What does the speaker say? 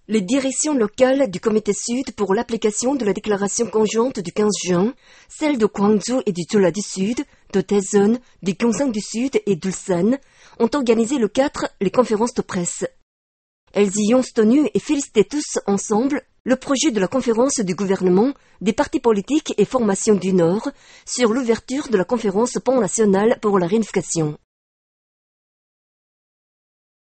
Les directions locales du Comité Sud pour l'application de la déclaration conjointe du 15 juin, celles de Gwangju et du Jeolla du Sud, de Daejeon, du Gyeongsang du Sud et d'Ulsan, ont organisé le 4 les conférences de presse. Elles y ont tenu et félicité tous ensemble le projet de la conférence du gouvernement, des partis politiques et formations du Nord sur l'ouverture de la conférence pan-nationale pour la réunification.